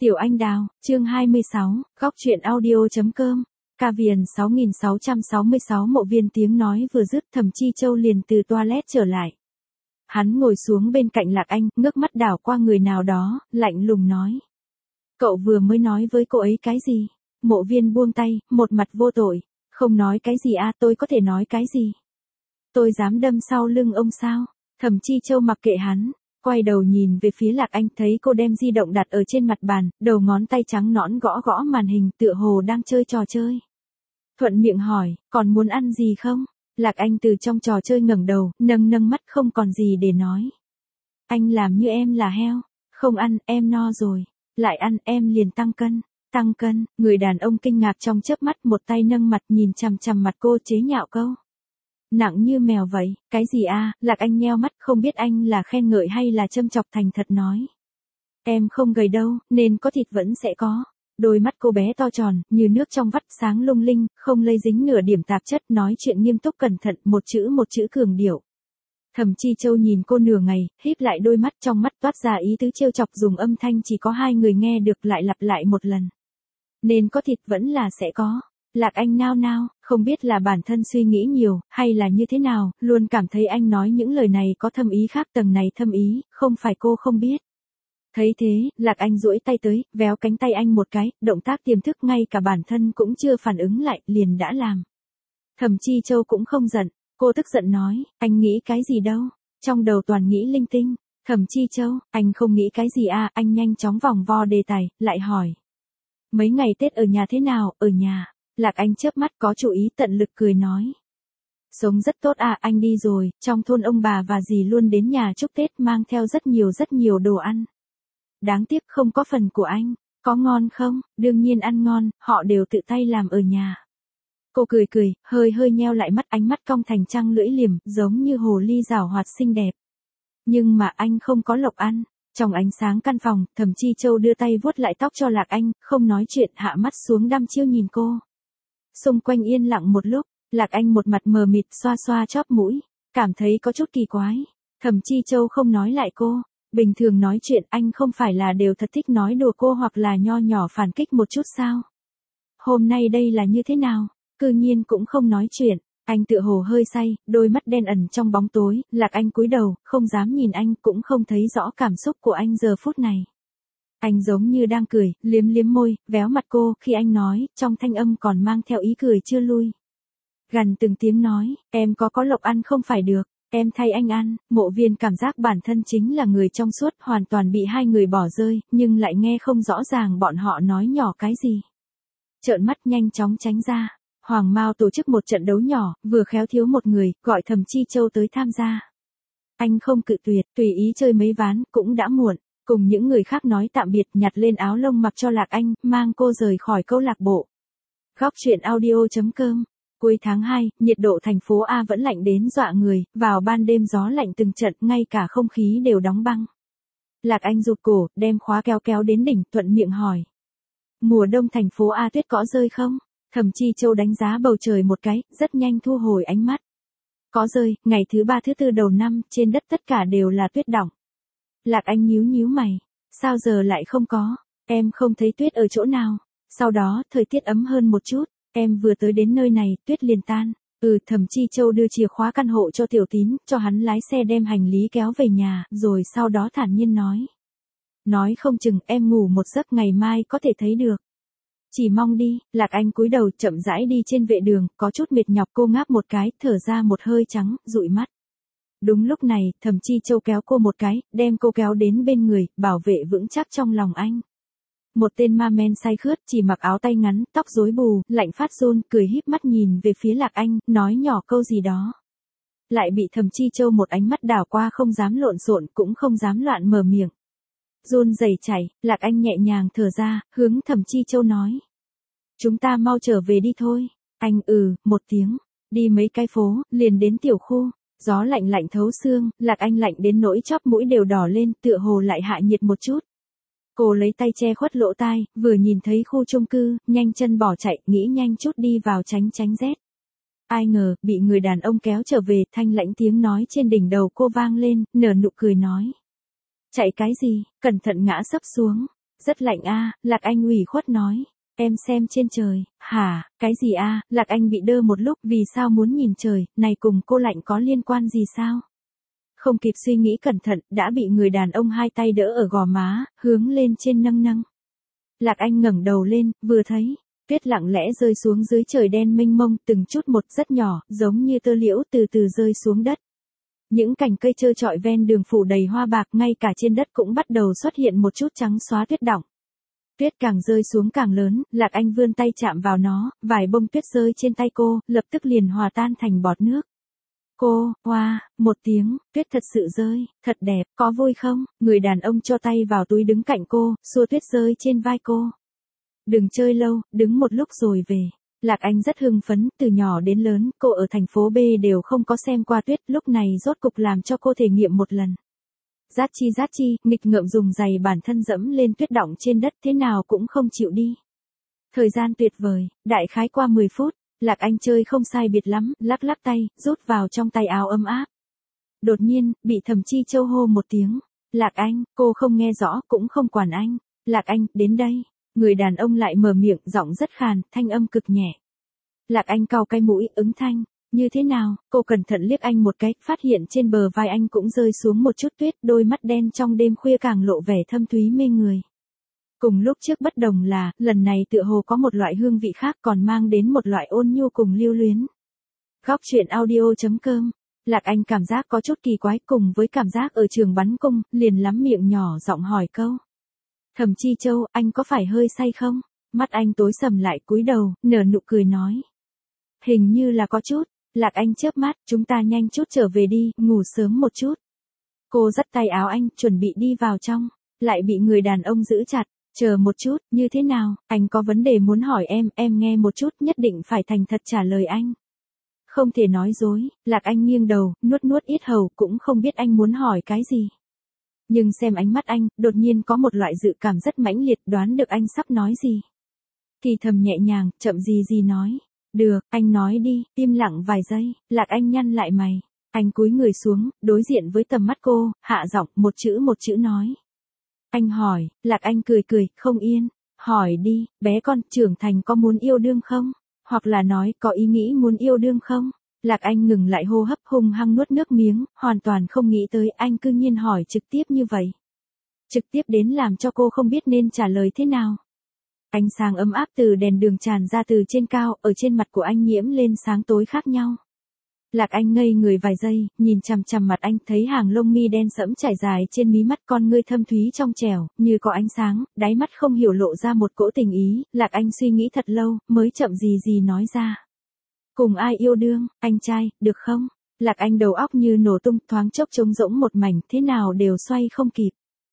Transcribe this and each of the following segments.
Tiểu Anh Đào, chương 26, góc truyện audio.com. Ca viền 6666 Mộ Viên tiếng nói vừa dứt, Thẩm Chi Châu liền từ toilet trở lại. Hắn ngồi xuống bên cạnh Lạc Anh, ngước mắt đảo qua người nào đó, lạnh lùng nói. Cậu vừa mới nói với cô ấy cái gì? Mộ Viên buông tay, một mặt vô tội. Không nói cái gì à, tôi có thể nói cái gì? Tôi dám đâm sau lưng ông sao? Thẩm Chi Châu mặc kệ hắn. Quay đầu nhìn về phía Lạc Anh, thấy cô đem di động đặt ở trên mặt bàn, đầu ngón tay trắng nõn gõ gõ màn hình, tựa hồ đang chơi trò chơi. Thuận miệng hỏi, còn muốn ăn gì không? Lạc Anh từ trong trò chơi ngẩng đầu, nâng mắt không còn gì để nói. Anh làm như em là heo. Không ăn, em no rồi. Lại ăn, em liền tăng cân. Tăng cân, người đàn ông kinh ngạc trong chớp mắt, một tay nâng mặt nhìn chằm chằm mặt cô, chế nhạo câu. Nặng như mèo vậy, cái gì à? Lạc Anh nheo mắt, không biết anh là khen ngợi hay là châm chọc, thành thật nói. Em không gầy đâu, nên có thịt vẫn sẽ có. Đôi mắt cô bé to tròn, như nước trong vắt, sáng lung linh, không lây dính nửa điểm tạp chất, nói chuyện nghiêm túc cẩn thận, một chữ cường điệu. Thẩm Chi Châu nhìn cô nửa ngày, híp lại đôi mắt, trong mắt toát ra ý tứ trêu chọc, dùng âm thanh chỉ có hai người nghe được lại lặp lại một lần. Nên có thịt vẫn là sẽ có. Lạc Anh nao nao, không biết là bản thân suy nghĩ nhiều, hay là như thế nào, luôn cảm thấy anh nói những lời này có thâm ý khác, tầng này thâm ý, không phải cô không biết. Thấy thế, Lạc Anh duỗi tay tới, véo cánh tay anh một cái, động tác tiềm thức ngay cả bản thân cũng chưa phản ứng lại, liền đã làm. Thẩm Chi Châu cũng không giận, cô tức giận nói, anh nghĩ cái gì đâu, trong đầu toàn nghĩ linh tinh. Thẩm Chi Châu, anh không nghĩ cái gì à? Anh nhanh chóng vòng vo đề tài, lại hỏi. Mấy ngày Tết ở nhà thế nào? Ở nhà. Lạc Anh chớp mắt, có chủ ý, tận lực cười nói. Sống rất tốt à, anh đi rồi, trong thôn ông bà và dì luôn đến nhà chúc Tết, mang theo rất nhiều đồ ăn. Đáng tiếc không có phần của anh. Có ngon không? Đương nhiên ăn ngon, họ đều tự tay làm ở nhà. Cô cười, hơi nheo lại mắt, ánh mắt cong thành trăng lưỡi liềm, giống như hồ ly giảo hoạt xinh đẹp. Nhưng mà anh không có lộc ăn. Trong ánh sáng căn phòng, Thẩm Chi Châu đưa tay vuốt lại tóc cho Lạc Anh, không nói chuyện, hạ mắt xuống đăm chiêu nhìn cô. Xung quanh yên lặng một lúc, Lạc Anh một mặt mờ mịt, xoa chóp mũi, cảm thấy có chút kỳ quái. Thẩm Chi Châu không nói lại cô. Bình thường nói chuyện anh không phải là đều thật thích nói đùa cô hoặc là nho nhỏ phản kích một chút sao? Hôm nay đây là như thế nào? Cư nhiên cũng không nói chuyện. Anh tựa hồ hơi say, đôi mắt đen ẩn trong bóng tối. Lạc Anh cúi đầu, không dám nhìn anh, cũng không thấy rõ cảm xúc của anh giờ phút này. Anh giống như đang cười, liếm môi, véo mặt cô, khi anh nói, trong thanh âm còn mang theo ý cười chưa lui. Gần từng tiếng nói, em có lộc ăn không phải được, em thay anh ăn. Mộ Viên cảm giác bản thân chính là người trong suốt, hoàn toàn bị hai người bỏ rơi, nhưng lại nghe không rõ ràng bọn họ nói nhỏ cái gì. Trợn mắt nhanh chóng tránh ra. Hoàng Mao tổ chức một trận đấu nhỏ, vừa khéo thiếu một người, gọi Thẩm Chi Châu tới tham gia. Anh không cự tuyệt, tùy ý chơi mấy ván, cũng đã muộn. Cùng những người khác nói tạm biệt, nhặt lên áo lông mặc cho Lạc Anh, mang cô rời khỏi câu lạc bộ. Góc truyện audio.com. Cuối tháng 2, nhiệt độ thành phố A vẫn lạnh đến dọa người, vào ban đêm gió lạnh từng trận, ngay cả không khí đều đóng băng. Lạc Anh rụt cổ, đem khóa kéo đến đỉnh, thuận miệng hỏi. Mùa đông thành phố A tuyết có rơi không? Thẩm Chi Châu đánh giá bầu trời một cái, rất nhanh thu hồi ánh mắt. Có rơi, ngày thứ 3 thứ 4 đầu năm, trên đất tất cả đều là tuyết đọng. Lạc Anh nhíu mày. Sao giờ lại không có? Em không thấy tuyết ở chỗ nào. Sau đó, thời tiết ấm hơn một chút. Em vừa tới đến nơi này, tuyết liền tan. Thẩm Chi Châu đưa chìa khóa căn hộ cho Tiểu Tín, cho hắn lái xe đem hành lý kéo về nhà, rồi sau đó thản nhiên nói. Nói không chừng em ngủ một giấc ngày mai có thể thấy được. Chỉ mong đi. Lạc Anh cúi đầu chậm rãi đi trên vệ đường, có chút mệt nhọc, cô ngáp một cái, thở ra một hơi trắng, dụi mắt. Đúng lúc này, Thẩm Chi Châu kéo cô một cái, đem cô kéo đến bên người, bảo vệ vững chắc trong lòng anh. Một tên ma men say khướt, chỉ mặc áo tay ngắn, tóc rối bù, lạnh phát run, cười híp mắt nhìn về phía Lạc Anh, nói nhỏ câu gì đó. Lại bị Thẩm Chi Châu một ánh mắt đảo qua, không dám lộn xộn, cũng không dám loạn mở miệng. Run rẩy chảy, Lạc Anh nhẹ nhàng thở ra, hướng Thẩm Chi Châu nói. Chúng ta mau trở về đi thôi. Anh một tiếng. Đi mấy cái phố, liền đến tiểu khu. Gió lạnh thấu xương, Lạc Anh lạnh đến nỗi chóp mũi đều đỏ lên, tựa hồ lại hạ nhiệt một chút. Cô lấy tay che khuất lỗ tai, vừa nhìn thấy khu chung cư, nhanh chân bỏ chạy, nghĩ nhanh chút đi vào tránh rét. Ai ngờ, bị người đàn ông kéo trở về, thanh lãnh tiếng nói trên đỉnh đầu cô vang lên, nở nụ cười nói. Chạy cái gì, cẩn thận ngã sấp xuống. Rất lạnh a, Lạc Anh ủy khuất nói. Em xem trên trời. Hả, cái gì a? Lạc Anh bị đơ một lúc, vì sao muốn nhìn trời, này cùng cô lạnh có liên quan gì sao? Không kịp suy nghĩ cẩn thận, đã bị người đàn ông hai tay đỡ ở gò má, hướng lên trên nâng nâng. Lạc Anh ngẩng đầu lên, vừa thấy, tuyết lặng lẽ rơi xuống dưới trời đen mênh mông, từng chút một rất nhỏ, giống như tơ liễu từ từ rơi xuống đất. Những cành cây trơ trọi ven đường phủ đầy hoa bạc, ngay cả trên đất cũng bắt đầu xuất hiện một chút trắng xóa tuyết đọng. Tuyết càng rơi xuống càng lớn, Lạc Anh vươn tay chạm vào nó, vài bông tuyết rơi trên tay cô, lập tức liền hòa tan thành bọt nước. Cô, hoa, một tiếng, tuyết thật sự rơi, thật đẹp, có vui không? Người đàn ông cho tay vào túi đứng cạnh cô, xua tuyết rơi trên vai cô. Đừng chơi lâu, đứng một lúc rồi về. Lạc Anh rất hưng phấn, từ nhỏ đến lớn, cô ở thành phố B đều không có xem qua tuyết, lúc này rốt cục làm cho cô thể nghiệm một lần. Rát chi, nghịch ngợm dùng giày bản thân dẫm lên tuyết đọng trên đất thế nào cũng không chịu đi. Thời gian tuyệt vời, đại khái qua 10 phút, Lạc Anh chơi không sai biệt lắm, lắc lắc tay, rút vào trong tay áo ấm áp. Đột nhiên, bị Thẩm Chi Châu hô một tiếng. Lạc Anh, cô không nghe rõ, cũng không quản anh. Lạc Anh, đến đây. Người đàn ông lại mở miệng, giọng rất khàn, thanh âm cực nhẹ. Lạc Anh cau cái mũi, ứng thanh. Như thế nào? Cô cẩn thận liếc anh một cái, phát hiện trên bờ vai anh cũng rơi xuống một chút tuyết, đôi mắt đen trong đêm khuya càng lộ vẻ thâm thúy mê người. Cùng lúc trước bất đồng là, lần này tựa hồ có một loại hương vị khác, còn mang đến một loại ôn nhu cùng lưu luyến. Góc truyện audio.com. Lạc Anh cảm giác có chút kỳ quái, cùng với cảm giác ở trường bắn cung, liền lắm miệng nhỏ giọng hỏi câu. Thẩm Chi Châu, anh có phải hơi say không? Mắt anh tối sầm lại, cúi đầu, nở nụ cười nói. Hình như là có chút. Lạc Anh chớp mắt, chúng ta nhanh chút trở về đi, ngủ sớm một chút. Cô dắt tay áo anh, chuẩn bị đi vào trong, lại bị người đàn ông giữ chặt. Chờ một chút, như thế nào, anh có vấn đề muốn hỏi em nghe một chút, nhất định phải thành thật trả lời anh. Không thể nói dối. Lạc Anh nghiêng đầu, nuốt ít hầu, cũng không biết anh muốn hỏi cái gì. Nhưng xem ánh mắt anh, đột nhiên có một loại dự cảm rất mãnh liệt, đoán được anh sắp nói gì. Thì thầm nhẹ nhàng, chậm gì nói. Được, anh nói đi. Im lặng vài giây, Lạc Anh nhăn lại mày. Anh cúi người xuống, đối diện với tầm mắt cô, hạ giọng, một chữ nói. Anh hỏi. Lạc Anh cười, không yên. Hỏi đi, bé con, trưởng thành có muốn yêu đương không? Hoặc là nói, có ý nghĩ muốn yêu đương không? Lạc Anh ngừng lại hô hấp, hung hăng nuốt nước miếng, hoàn toàn không nghĩ tới anh cư nhiên hỏi trực tiếp như vậy. Trực tiếp đến làm cho cô không biết nên trả lời thế nào. Ánh sáng ấm áp từ đèn đường tràn ra từ trên cao, ở trên mặt của anh nhiễm lên sáng tối khác nhau. Lạc Anh ngây người vài giây, nhìn chằm chằm mặt anh, thấy hàng lông mi đen sẫm trải dài trên mí mắt, con ngươi thâm thúy trong trẻo, như có ánh sáng, đáy mắt không hiểu lộ ra một cỗ tình ý. Lạc Anh suy nghĩ thật lâu, mới chậm gì nói ra. Cùng ai yêu đương, anh trai, được không? Lạc Anh đầu óc như nổ tung, thoáng chốc trống rỗng một mảnh, thế nào đều xoay không kịp.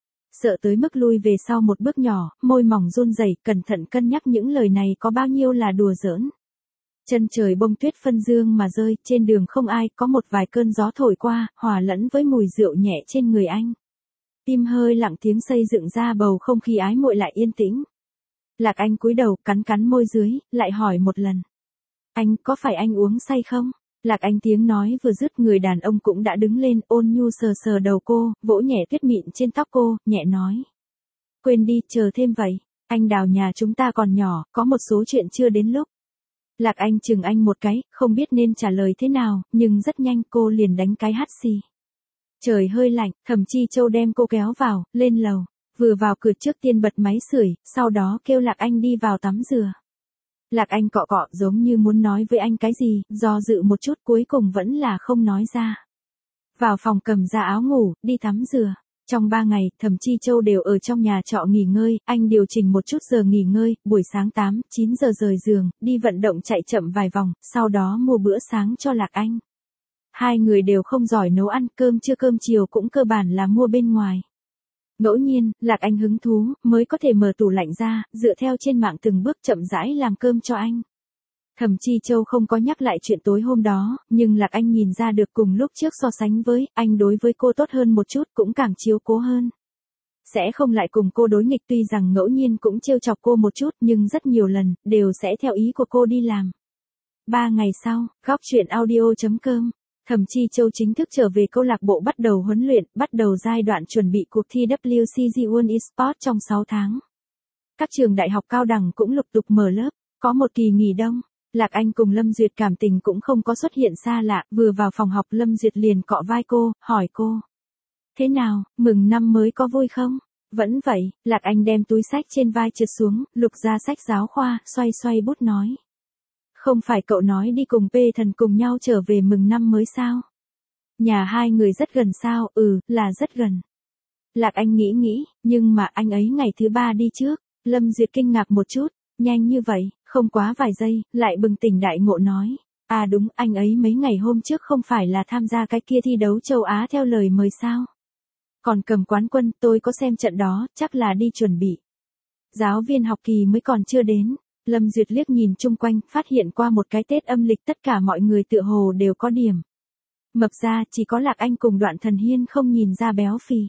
Sợ tới mức lui về sau một bước nhỏ, môi mỏng run rẩy, cẩn thận cân nhắc những lời này có bao nhiêu là đùa giỡn. Chân trời bông tuyết phân dương mà rơi, trên đường không ai, có một vài cơn gió thổi qua, hòa lẫn với mùi rượu nhẹ trên người anh. Tim hơi lặng, tiếng xây dựng ra bầu không khí ái muội lại yên tĩnh. Lạc Anh cúi đầu, cắn môi dưới, lại hỏi một lần. Anh, có phải anh uống say không? Lạc Anh tiếng nói vừa dứt, người đàn ông cũng đã đứng lên, ôn nhu sờ đầu cô, vỗ nhẹ tuyết mịn trên tóc cô, nhẹ nói. Quên đi, chờ thêm vậy. Anh Đào nhà chúng ta còn nhỏ, có một số chuyện chưa đến lúc. Lạc Anh chừng anh một cái, không biết nên trả lời thế nào, nhưng rất nhanh cô liền đánh cái hắt xì. Trời hơi lạnh, Thẩm Chi Châu đem cô kéo vào, lên lầu. Vừa vào cửa trước tiên bật máy sưởi, sau đó kêu Lạc Anh đi vào tắm rửa. Lạc Anh cọ giống như muốn nói với anh cái gì, do dự một chút cuối cùng vẫn là không nói ra. Vào phòng cầm ra áo ngủ, đi tắm rửa. Trong 3 ngày, Thẩm Chi Châu đều ở trong nhà trọ nghỉ ngơi, anh điều chỉnh một chút giờ nghỉ ngơi, buổi sáng 8, 9 giờ rời giường, đi vận động chạy chậm vài vòng, sau đó mua bữa sáng cho Lạc Anh. Hai người đều không giỏi nấu ăn, cơm trưa cơm chiều cũng cơ bản là mua bên ngoài. Ngẫu nhiên, Lạc Anh hứng thú, mới có thể mở tủ lạnh ra, dựa theo trên mạng từng bước chậm rãi làm cơm cho anh. Thẩm Chi Châu không có nhắc lại chuyện tối hôm đó, nhưng Lạc Anh nhìn ra được cùng lúc trước so sánh với, anh đối với cô tốt hơn một chút, cũng càng chiếu cố hơn. Sẽ không lại cùng cô đối nghịch, tuy rằng ngẫu nhiên cũng trêu chọc cô một chút, nhưng rất nhiều lần, đều sẽ theo ý của cô đi làm. 3 ngày sau, góc truyện audio.com. Thẩm Chi Châu chính thức trở về câu lạc bộ, bắt đầu huấn luyện, bắt đầu giai đoạn chuẩn bị cuộc thi WCG World Esports trong 6 tháng. Các trường đại học cao đẳng cũng lục tục mở lớp, có một kỳ nghỉ đông. Lạc Anh cùng Lâm Duyệt cảm tình cũng không có xuất hiện xa lạ, vừa vào phòng học Lâm Duyệt liền cọ vai cô, hỏi cô. Thế nào, mừng năm mới có vui không? Vẫn vậy, Lạc Anh đem túi sách trên vai trượt xuống, lục ra sách giáo khoa, xoay xoay bút nói. Không phải cậu nói đi cùng P Thần cùng nhau trở về mừng năm mới sao? Nhà hai người rất gần sao? Là rất gần. Lạc Anh nghĩ, nhưng mà anh ấy ngày thứ 3 đi trước. Lâm Duyệt kinh ngạc một chút, nhanh như vậy, không quá vài giây, lại bừng tỉnh đại ngộ nói. À đúng, anh ấy mấy ngày hôm trước không phải là tham gia cái kia thi đấu châu Á theo lời mời sao? Còn cầm quán quân, tôi có xem trận đó, chắc là đi chuẩn bị. Giáo viên học kỳ mới còn chưa đến. Lâm Duyệt liếc nhìn chung quanh, phát hiện qua một cái Tết âm lịch tất cả mọi người tựa hồ đều có điểm. Mập ra, chỉ có Lạc Anh cùng Đoạn Thần Hiên không nhìn ra béo phì.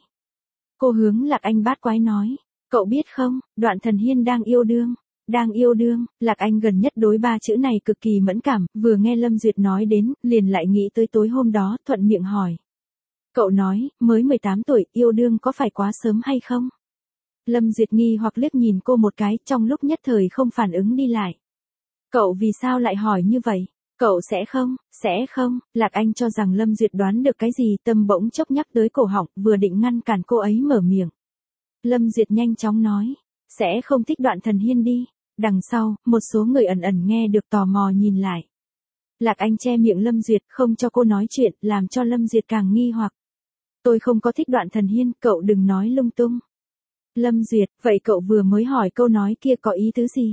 Cô hướng Lạc Anh bát quái nói, cậu biết không, Đoạn Thần Hiên đang yêu đương. Đang yêu đương, Lạc Anh gần nhất đối 3 chữ này cực kỳ mẫn cảm, vừa nghe Lâm Duyệt nói đến, liền lại nghĩ tới tối hôm đó, thuận miệng hỏi. Cậu nói, mới 18 tuổi, yêu đương có phải quá sớm hay không? Lâm Duyệt nghi hoặc liếc nhìn cô một cái, trong lúc nhất thời không phản ứng đi lại. Cậu vì sao lại hỏi như vậy? Cậu sẽ không, Lạc Anh cho rằng Lâm Duyệt đoán được cái gì, tâm bỗng chốc nhắc tới cổ họng, vừa định ngăn cản cô ấy mở miệng. Lâm Duyệt nhanh chóng nói, sẽ không thích Đoạn Thần Hiên đi. Đằng sau, một số người ẩn ẩn nghe được tò mò nhìn lại. Lạc Anh che miệng Lâm Duyệt không cho cô nói chuyện, làm cho Lâm Duyệt càng nghi hoặc. Tôi không có thích Đoạn Thần Hiên, cậu đừng nói lung tung. Lâm Duyệt, vậy cậu vừa mới hỏi câu nói kia có ý tứ gì?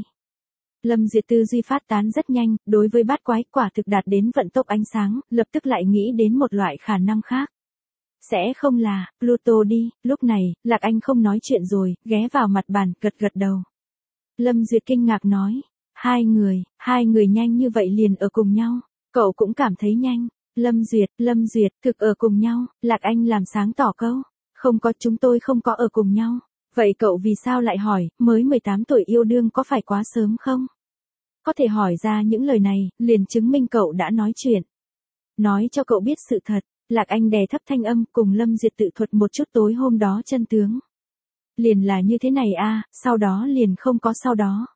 Lâm Duyệt tư duy phát tán rất nhanh, đối với bát quái quả thực đạt đến vận tốc ánh sáng, lập tức lại nghĩ đến một loại khả năng khác. Sẽ không là, Pluto đi, lúc này, Lạc Anh không nói chuyện rồi, ghé vào mặt bàn, gật đầu. Lâm Duyệt kinh ngạc nói, hai người nhanh như vậy liền ở cùng nhau, cậu cũng cảm thấy nhanh. Lâm Duyệt, thực ở cùng nhau, Lạc Anh làm sáng tỏ câu, không có, chúng tôi không có ở cùng nhau. Vậy cậu vì sao lại hỏi, mới 18 tuổi yêu đương có phải quá sớm không? Có thể hỏi ra những lời này, liền chứng minh cậu đã nói chuyện. Nói cho cậu biết sự thật, Lạc Anh đè thấp thanh âm cùng Lâm Duyệt tự thuật một chút tối hôm đó chân tướng. Liền là như thế này a, sau đó liền không có sau đó.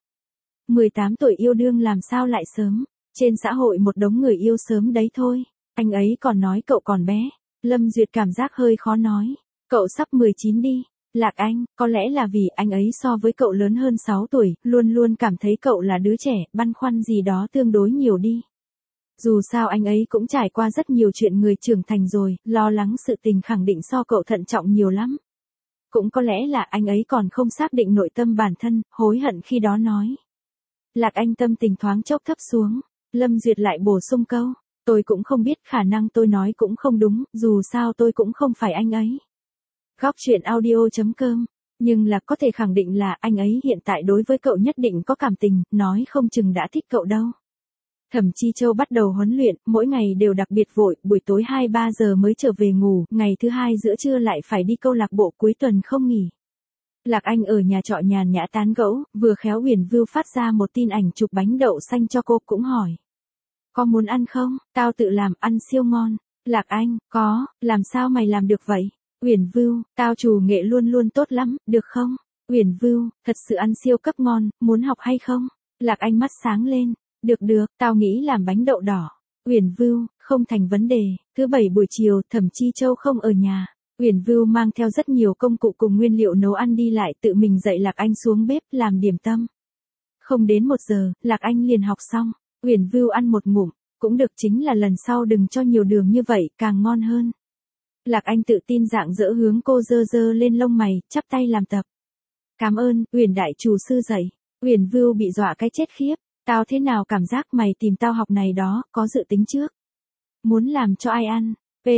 18 tuổi yêu đương làm sao lại sớm, trên xã hội một đống người yêu sớm đấy thôi, anh ấy còn nói cậu còn bé. Lâm Duyệt cảm giác hơi khó nói, cậu sắp 19 đi. Lạc Anh, có lẽ là vì anh ấy so với cậu lớn hơn 6 tuổi, luôn luôn cảm thấy cậu là đứa trẻ, băn khoăn gì đó tương đối nhiều đi. Dù sao anh ấy cũng trải qua rất nhiều chuyện người trưởng thành rồi, lo lắng sự tình khẳng định so cậu thận trọng nhiều lắm. Cũng có lẽ là anh ấy còn không xác định nội tâm bản thân, hối hận khi đó nói. Lạc Anh tâm tình thoáng chốc thấp xuống, Lâm Duyệt lại bổ sung câu, tôi cũng không biết, khả năng tôi nói cũng không đúng, dù sao tôi cũng không phải anh ấy. Góc truyện audio.com, nhưng là có thể khẳng định là anh ấy hiện tại đối với cậu nhất định có cảm tình, nói không chừng đã thích cậu đâu. Thẩm Chi Châu bắt đầu huấn luyện, mỗi ngày đều đặc biệt vội, buổi tối 2-3 giờ mới trở về ngủ, ngày thứ hai giữa trưa lại phải đi câu lạc bộ, cuối tuần không nghỉ. Lạc Anh ở nhà trọ nhàn nhã tán gẫu, vừa khéo Huyền Vưu phát ra một tin ảnh chụp bánh đậu xanh cho cô, cũng hỏi. Có muốn ăn không? Tao tự làm, ăn siêu ngon. Lạc Anh, có, làm sao mày làm được vậy? Huyền Vưu, tao chủ nghệ luôn luôn tốt lắm, được không? Huyền Vưu, thật sự ăn siêu cấp ngon, muốn học hay không? Lạc Anh mắt sáng lên, được, tao nghĩ làm bánh đậu đỏ. Huyền Vưu, không thành vấn đề. Thứ bảy buổi chiều, Thẩm Chi Châu không ở nhà. Huyền Vưu mang theo rất nhiều công cụ cùng nguyên liệu nấu ăn đi lại, tự mình dạy Lạc Anh xuống bếp làm điểm tâm. Không đến 1 giờ, Lạc Anh liền học xong. Huyền Vưu ăn một ngụm, cũng được, chính là lần sau đừng cho nhiều đường như vậy, càng ngon hơn. Lạc Anh tự tin rạng rỡ hướng cô giơ lên lông mày, chắp tay làm tập. Cảm ơn, Huyền đại chủ sư dạy. Huyền Vưu bị dọa cái chết khiếp. Tao thế nào cảm giác mày tìm tao học này đó, có dự tính trước. Muốn làm cho ai ăn?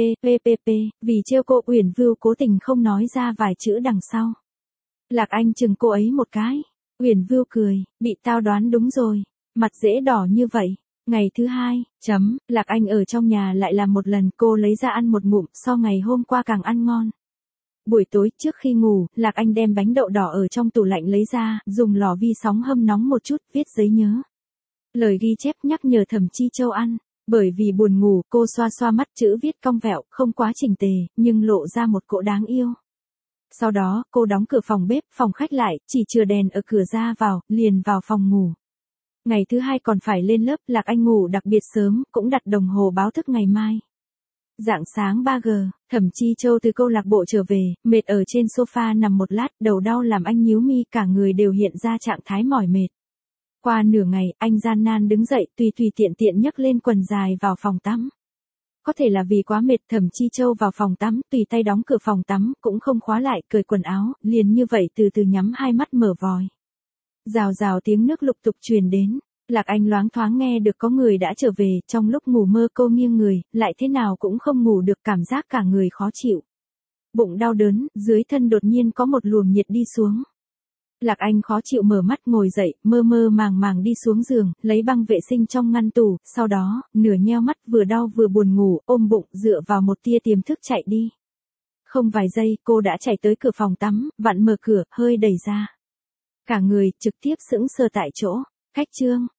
Vì trêu cô, Huyền Vưu cố tình không nói ra vài chữ đằng sau. Lạc Anh chừng cô ấy một cái. Huyền Vưu cười, bị tao đoán đúng rồi. Mặt dễ đỏ như vậy. Ngày thứ hai, Lạc Anh ở trong nhà lại làm một lần, cô lấy ra ăn một ngụm, so ngày hôm qua càng ăn ngon. Buổi tối trước khi ngủ, Lạc Anh đem bánh đậu đỏ ở trong tủ lạnh lấy ra, dùng lò vi sóng hâm nóng một chút, viết giấy nhớ. Lời ghi chép nhắc nhở Thẩm Chi Châu ăn. Bởi vì buồn ngủ, cô xoa mắt, chữ viết cong vẹo, không quá chỉnh tề, nhưng lộ ra một cỗ đáng yêu. Sau đó, cô đóng cửa phòng bếp, phòng khách lại, chỉ chừa đèn ở cửa ra vào, liền vào phòng ngủ. Ngày thứ 2 còn phải lên lớp, Lạc Anh ngủ đặc biệt sớm, cũng đặt đồng hồ báo thức ngày mai. Rạng sáng 3 giờ, Thẩm Chi Châu từ câu lạc bộ trở về, mệt ở trên sofa nằm một lát, đầu đau làm anh nhíu mi, cả người đều hiện ra trạng thái mỏi mệt. Qua nửa ngày, anh gian nan đứng dậy, tùy tiện nhấc lên quần dài vào phòng tắm. Có thể là vì quá mệt, Thẩm Chi Châu vào phòng tắm, tùy tay đóng cửa phòng tắm, cũng không khóa lại, cởi quần áo, liền như vậy từ từ nhắm hai mắt mở vòi. Rào rào tiếng nước lục tục truyền đến. Lạc Anh loáng thoáng nghe được có người đã trở về, trong lúc ngủ mơ cô nghiêng người, lại thế nào cũng không ngủ được, cảm giác cả người khó chịu. Bụng đau đớn, dưới thân đột nhiên có một luồng nhiệt đi xuống. Lạc Anh khó chịu mở mắt ngồi dậy, mơ màng đi xuống giường, lấy băng vệ sinh trong ngăn tủ, sau đó, nửa nheo mắt vừa đau vừa buồn ngủ, ôm bụng, dựa vào một tia tiềm thức chạy đi. Không vài giây, cô đã chạy tới cửa phòng tắm, vặn mở cửa, hơi đẩy ra. Cả người, trực tiếp sững sờ tại chỗ. Khách trương,